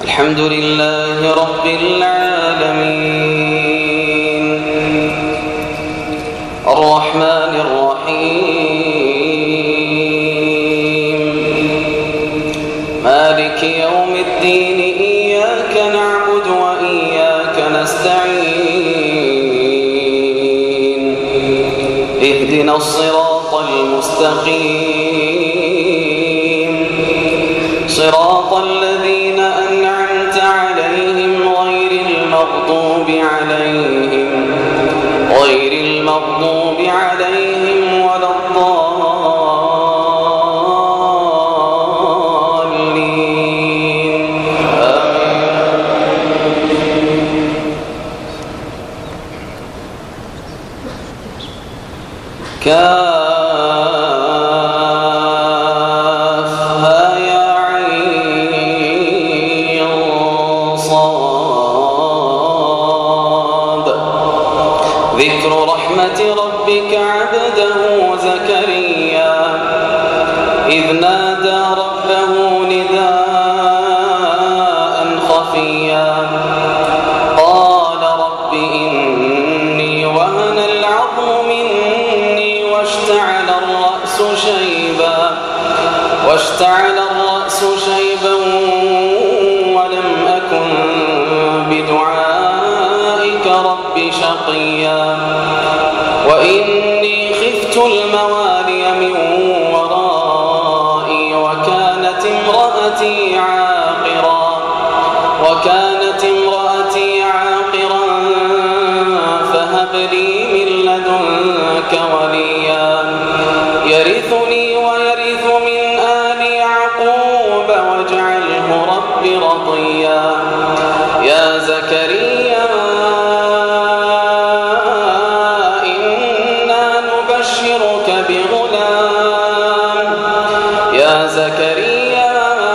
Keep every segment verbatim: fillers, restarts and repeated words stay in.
الحمد لله رب العالمين الرحمن الرحيم مالك يوم الدين إياك نعبد وإياك نستعين اهدنا الصراط المستقيم صراط الذين أنعمت عليهم غير المغضوب عليهم غير المغضوب عليهم ولا الضالين آمين. ذكر رحمة ربك عبده زكريا إذ نادى ربه نداء خفيا قال رب إني وهن العظم مني واشتعل الرأس شيبا واشتعل الرأس شيبا ولم أكن بدعائك رب شقيا وإني خفت الموالي من ورائي وكانت امرأتي عاقرا وكانت امرأتي عاقرا فهب لي من لدنك وليا يرثني ويرث من آل يعقوب واجعله رب رضيا يا زكريا زكريا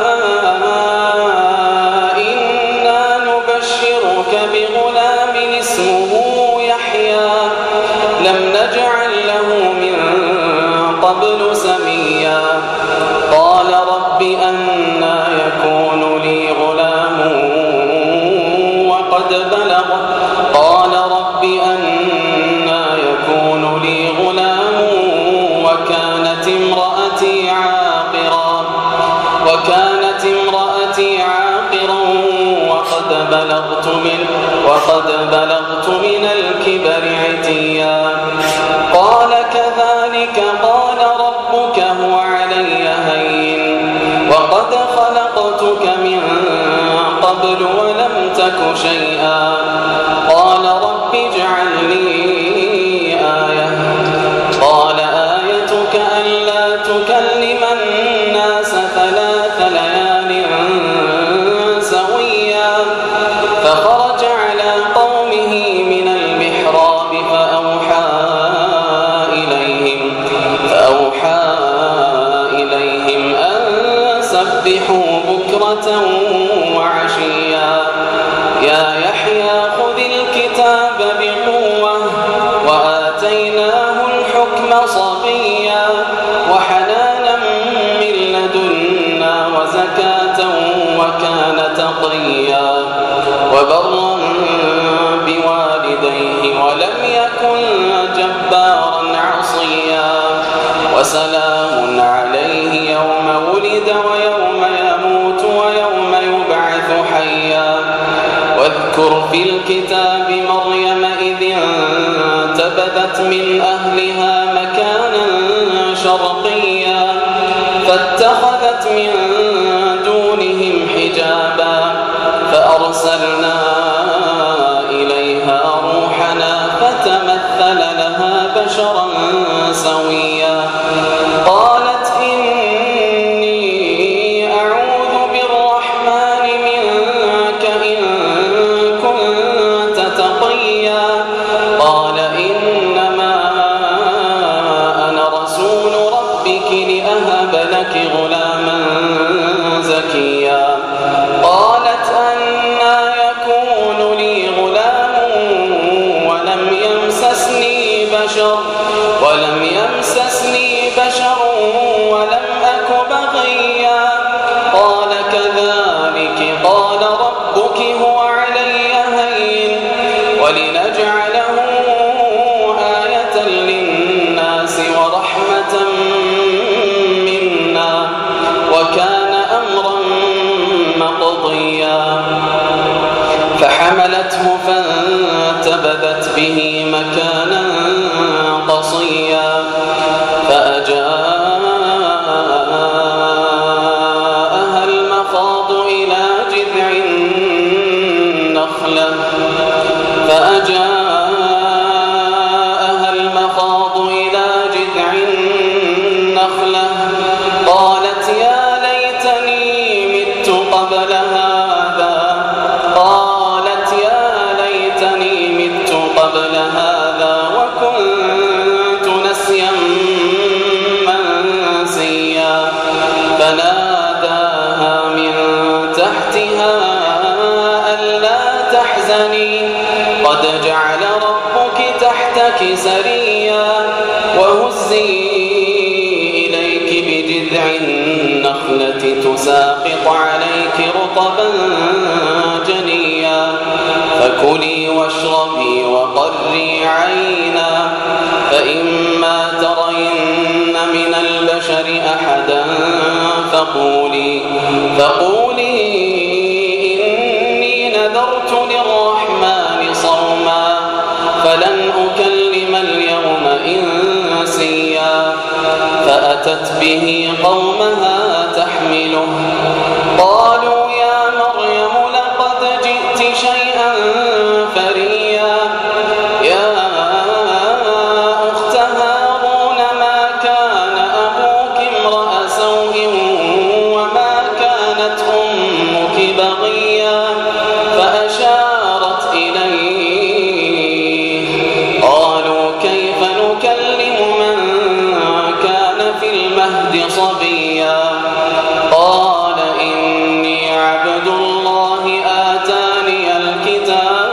إنا نبشرك بغلام اسمه يحيى لم نجعل له من قبل سميا قال رب أنى يكون لي غلام وقد بلغ قال رب أنى يكون لي غلام وكانت امرأتي عاقرا وكانت امرأتي عاقرا وقد بلغت من وقد بلغت من الكبر عتيا قال كذلك قال ربك هو علي هين وقد خلقتك من قبل ولم تك شيئا قال رب اجعل لي آية قال آيتك ألا تكلم الناس ثلاث ليال سويا فخرج على قومه من المحراب فأوحى إليهم فأوحى إليهم أن سبحوا بكرة وعشيا يا يحيى خذ الكتاب بقوة وآتيناه الحكم صبيا وحنانا من لدنا وزكاة وكان تقيا وبرا بوالديه ولم يكن جبارا عصيا وسلام عليه يوم ولد ويوم يموت ويوم يبعث حيا واذكر في الكتاب مريم إذ انتبذت من أهلها مكانا شرقيا فاتخذت من دونهم حجابا فأرسلنا إليها روحنا فتمثل لها بشرا سويا قالت إني أعوذ بالرحمن منك إن كنت تقيا قال إنما أنا رسول ربك لأهب لك غلاما زكيا قالت أنى يكون لي غلام ولم يمسسني بشر ولم يمسسني ولنجعله آية للناس ورحمة منا وكان أمرا مقضيا فحملته فانتبذت به مكانا قصيا فأجاءها المخاض إلى جذع النخلة فأجاءها المخاض إلى جذع النخلة قالت يا ليتني مت قبل هذا قالت يا ليتني مت قبل هذا وكنت نسيا منسيا فناداها من تحتها ألا تحزني قد جعل ربك تحتك سريا وهزي إليك بجذع النخلة تساقط عليك رطبا جنيا فكلي واشربي وقري عينا فإما ترين من البشر أحدا فقولي فقولي إني نذرت للرحمن صوما فلن أكلم اليوم إنسيا فأتت به قومها تحمله قالوا يا مريم لقد جئت شيئا فريا يا أخت هارون ما كان أبوك امرأ سوء وما كانت أمك بغيا فأشارت إليه قالوا كيف نكلم من كان في المهد صبيا قال إني عبد الله آتاني الكتاب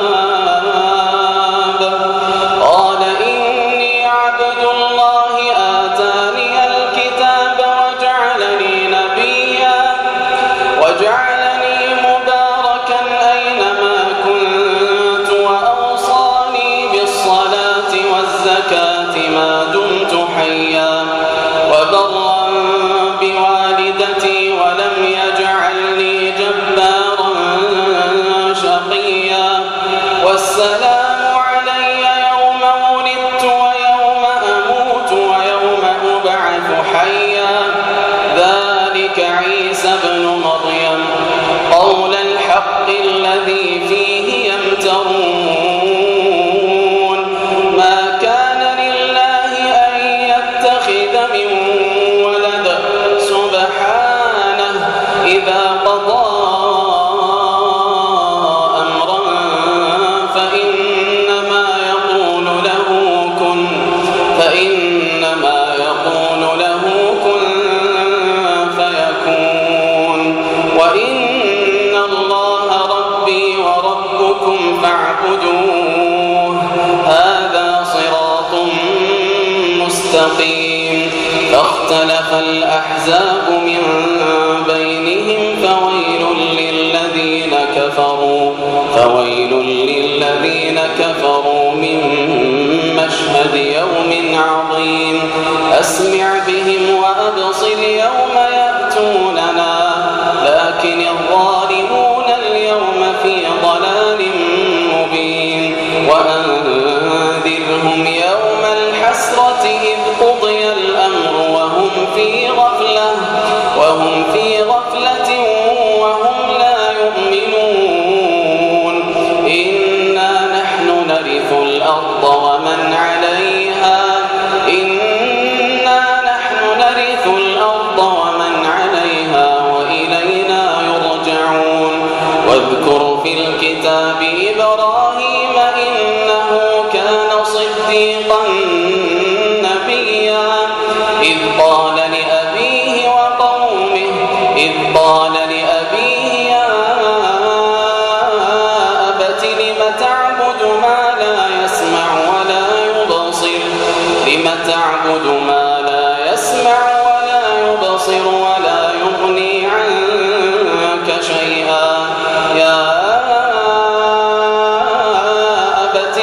قال إني عبد الله آتاني الكتاب وجعلني نبيا وجعلني مباركا أينما كنت وأوصاني بالصلاة والزكاة ما دمت حيا وبرا بوالدتي ولم يجعلني جبارا شقيا والسلام علي يوم ولدت ويوم أموت ويوم أبعث حيا ذلك عيسى ابن مريم قول الحق الذي فيه يمترون ما كان لله أن يتخذ من ولد سبحانه إذا قضى أمرا فإنما يقول له كن فإنما يقول له كن فيكون وإن الله ربي وربكم فاعبدوه هذا صراط مستقيم فاختلف الأحزاب من بينهم فويل للذين كفروا فويل للذين كفروا من مشهد يوم عظيم أسمع بهم وأبصر يوم يأتوننا لكن الظالمون اليوم في ضلال مبين وأنذرهم يوم الحسرة إذ قضي الأمر وهم في غفلة وهم في غفلة وهم لا يؤمنون إنا نحن نرث الأرض ومن عليها إنا نحن نرث الأرض ومن عليها وإلينا يرجعون واذكر في الكتاب إبراهيم إنه كان صديقا نبيا إذ قال لأبيه وقومه إذ قال لأبيه يا أبت لم تعبد ما لا يسمع ولا يبصر لم تعبد ما لا يسمع ولا يبصر ولا يغني عنك شيئا يا أبت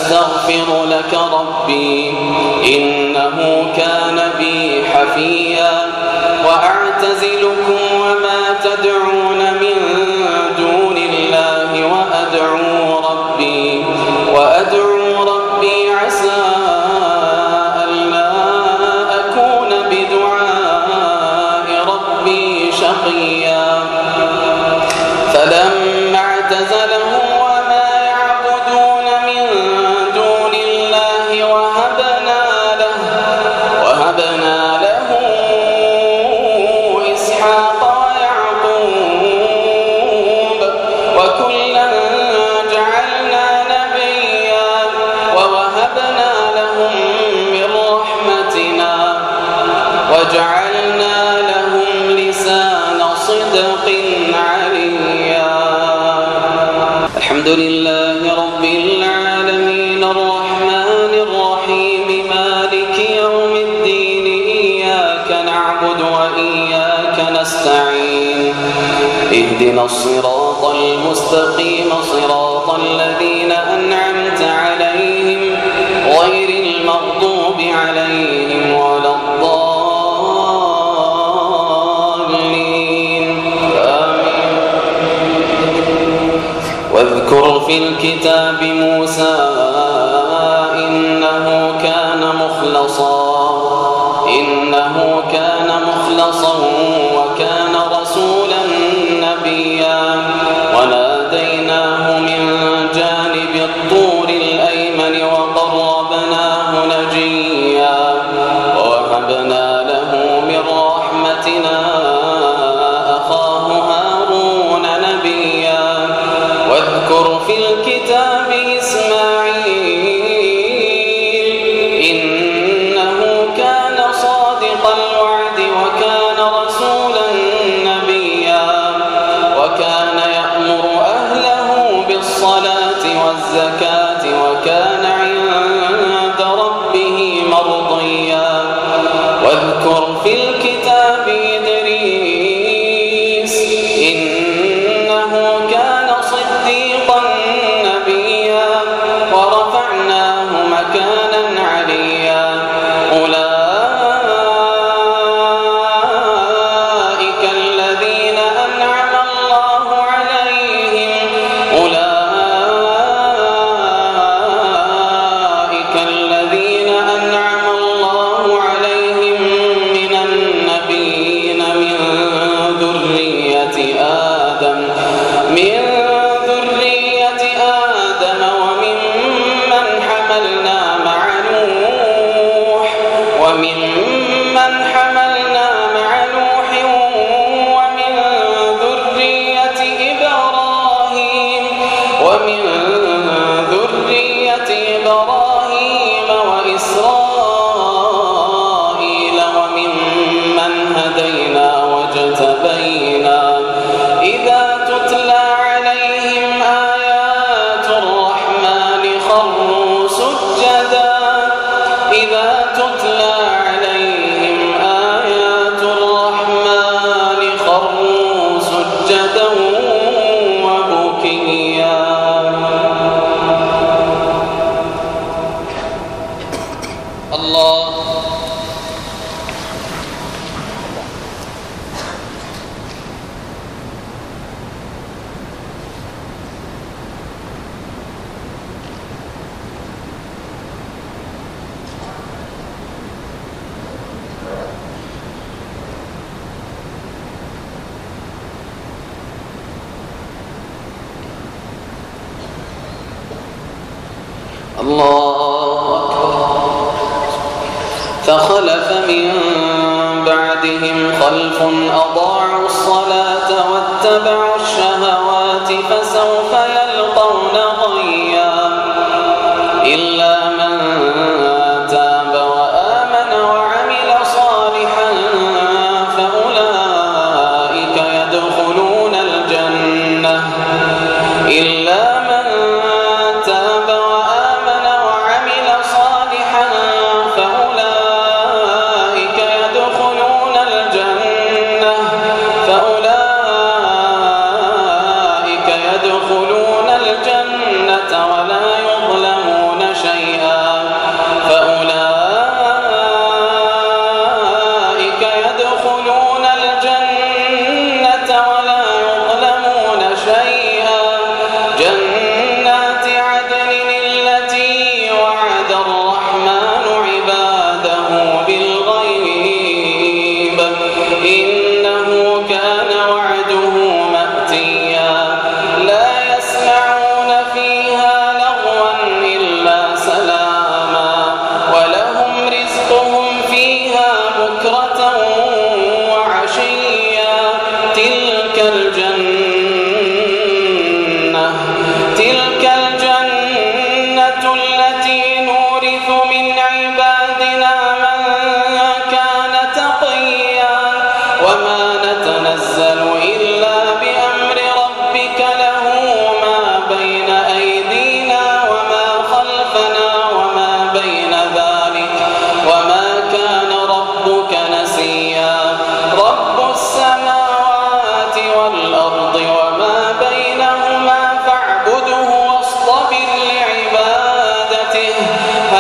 أستغفر لك ربي إنه كان بي حفيا وأعتزلكم وما تدعون من دون الله وأدعو ربي وأدعو ربي عسى ألا أكون بدعاء ربي شقيا فلما اعتزلهم وما يعبدون من دون الله وهبنا له وهبنا له إسحاق ويعقوب وكلا جعلنا نبيا ووهبنا لهم من رحمتنا وجعلنا لهم لسان صدق عليا. الحمد لله رب العالمين الرحمن الرحيم مالك يوم الدين إياك نعبد وإياك نستعين اهدنا الصراط المستقيم صراط الذين أنعمت عليهم غير المغضوب عليهم ولا الضالين آمين. واذكر في الكتاب موسى إنه كان مخلصا إنه كان مخلصا وكان رسولا نبيا وناديناه من جانب الطور الأيمن وقربناه نجيا ووهبنا له من رحمتنا أخاه هارون نبيا. واذكر في الكتاب إسماعيل إنه كان صادق الوعد وكان رسولا نبيا وكان يأمر أهله بالصلاة والزكاة وكان عند ربه مرضيا. واذكر في الكتاب إدريس إنه كان صديقا نبيا ورفعناه مكانا عليا. أولئك الذين أنعم الله عليهم أولئك الذين أنعم الله عليهم من النبيين من ذرية آدم من ذرية آدم وممن حملنا مع نوح وممن حملنا مع نوح ومن ذرية إبراهيم ومن ذرية إبراهيم وإسرائيل وممن هدينا واجتبينا. إذا تتلى عليهم آيات الرحمن خروا سجدا إذا تتلى عليهم آيات الرحمن خروا سجدا وبكيا. الله الله أكبر. فخلف من بعدهم خلف أضاعوا الصلاة واتبعوا الشهوات فسوف يلقون غيا. إلا من تاب وآمن وعمل صالحا فأولئك يدخلون الجنة إلا من تاب وآمن وعمل صالحا فأولئك يدخلون الجنة فأولئك يدخلون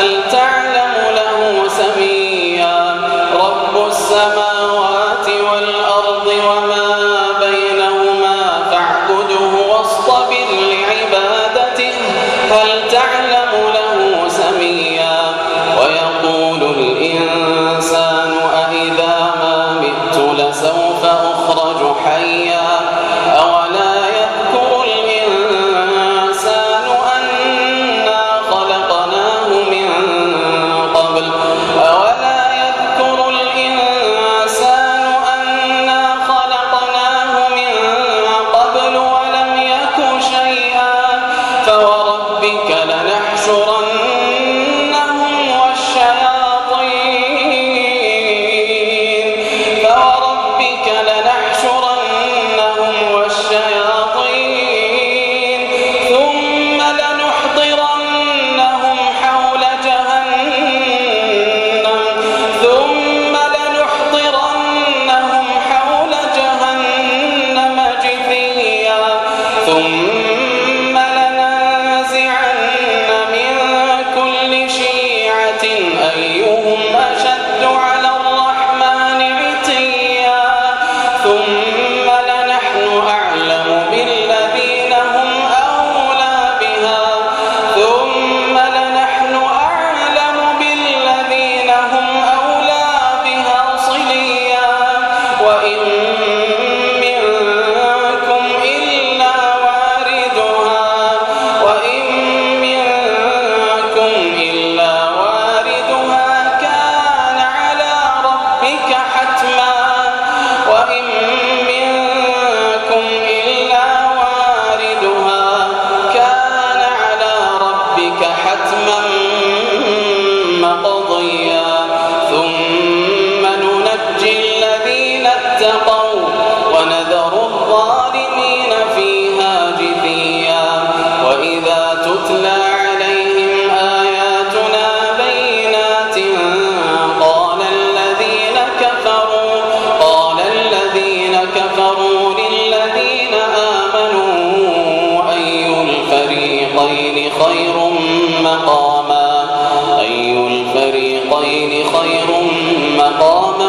هل تعلم له سميا رب السماوات والأرض وما بينهما فاعبده واصطبر لعبادته هل تعلم له سميا ويقول الإنسان أإذا ما مت لسوف أخرج حيا أولا يذكر الإنسان أنا خلقناه من قبل أولا يذكر الإنسان أنا خلقناه من قبل ولم يك شيئا فوربك لنحشرنهم والشياطين فوربك لنحشرنهم والشياطين ثم لنحضرنهم حول جهنم ثم لنحضرنهم حول جهنم جثيا ثم لننزعن من كل شيعة أيهم أشد على الرحمن عتيا ثم لنحن أعلم بالذين هم أولى بها ثم لنحن أعلم بالذين هم أولى بها صليا وإن منكم إلا واردها وإن منكم إلا واردها كان على ربك حتما وإن منكم إلا واردها كان على ربك حتما مقضيا ثم ننجي الذين اتقوا ونذر الظالمين فيها جثيا وإذا تتلى عليهم آياتنا بينات قال الذين كفروا قال الذين كفروا للذين آمنوا أي الفريقين خير مقاما أي الفريقين خير مقاما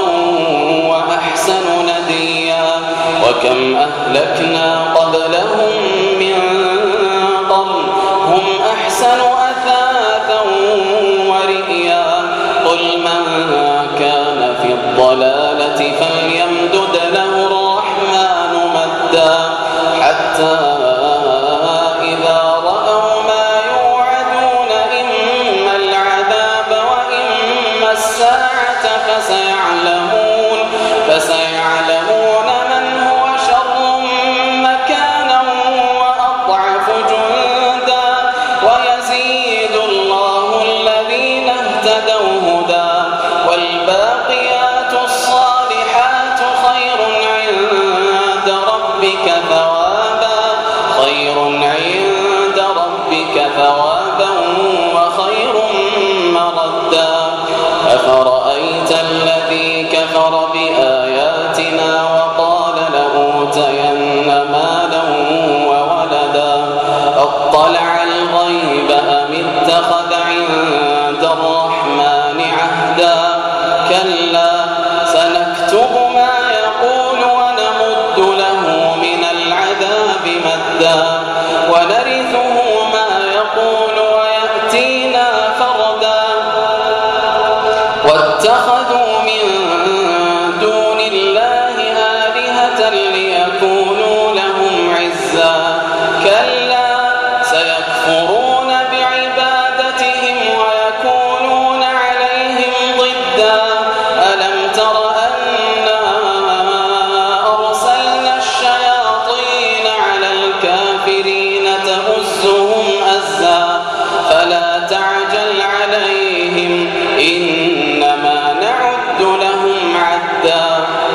وأحسن نديا وكم أهلكنا قبلهم من قرن هم أحسن أثاثا ورئيا قل من كان في الضلالة فليمدد له الرحمن مدا حتى إذا رأوا ما يوعدون إما العذاب وإما الساعة فسيعلمون فسيعلمون من هو شر مكانا وأضعف جندا ويزيد الله الذين اهتدوا هدى والباقيات الصالحات خير عند ربك ثوابا خير عند ربك ثوابا وخير مردا أفرأيت الذي كفر بآياتنا وقال لأوتين مالا وولدا أطلع الغيب أم اتخذ عند الرحمن عهدا كلا سنكتب ما يقول ونمد له من العذاب مدا ونرثه ما يقول ويأتينا فردا واتخذوا من دون الله آلهة ليكونوا لهم عزا كلا سيكفرون بعبادتهم ويكونون عليهم ضدا ألم تر أنا أرسلنا الشياطين على الكافرين تؤزهم أزا فلا تعجل عليهم إنما نعد لهم عدا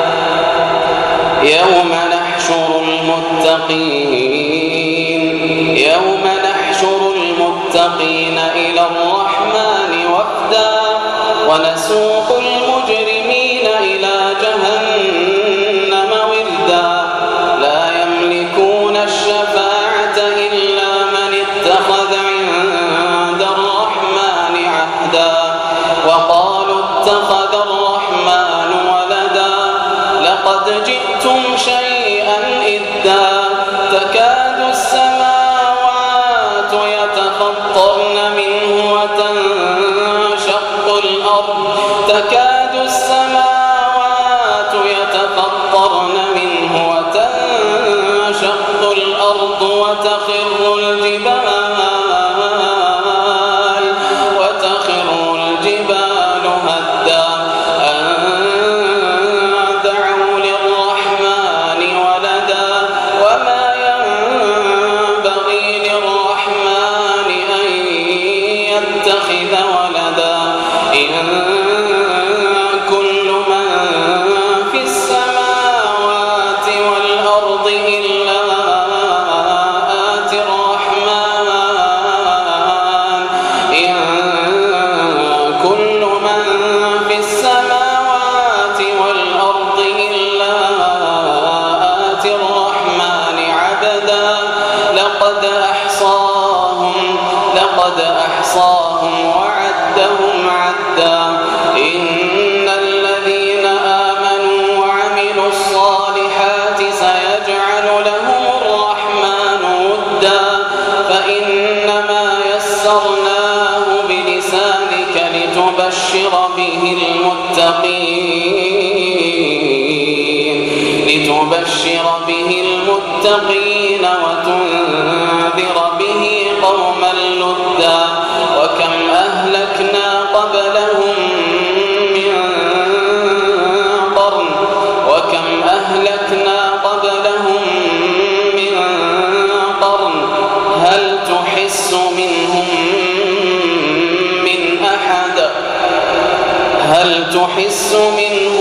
يوم نحشر المتقين يوم نحشر المتقين إلى الرحمن وفدا ونسوق المجرمين إلى جهنم وردا لا يملكون الشفاعة إلا من اتخذ عند الرحمن عهدا اتخذ الرحمن ولدا لقد جئتم شيئا إدا تكاد السماوات يتفطرن منه وتنشق الأرض تكاد السماوات يتفطرن منه وتنشق الأرض وتخر الجبال وتخر الجبال هدا أن دعوا للرحمن ولدا وما ينبغي للرحمن أن يتخذ ولدا إن كل من في السماوات والأرض إلا آتي الرحمن إن كل من في السماوات والأرض إلا آتي الرحمن عبدا لقد أحصاهم لقد أحصاهم وعدهم عدا إن الذين آمنوا وعملوا الصالحات سيجعل لهم الرحمن ودا فإنما يسرناه بلسانك لتبشر به المتقين لتبشر به المتقين وتنذر به قوما لدا وكم أهلكنا قبلهم من قرن وكم أهلكنا قبلهم من قرن هل تحس منهم من أحد هل تحس منهم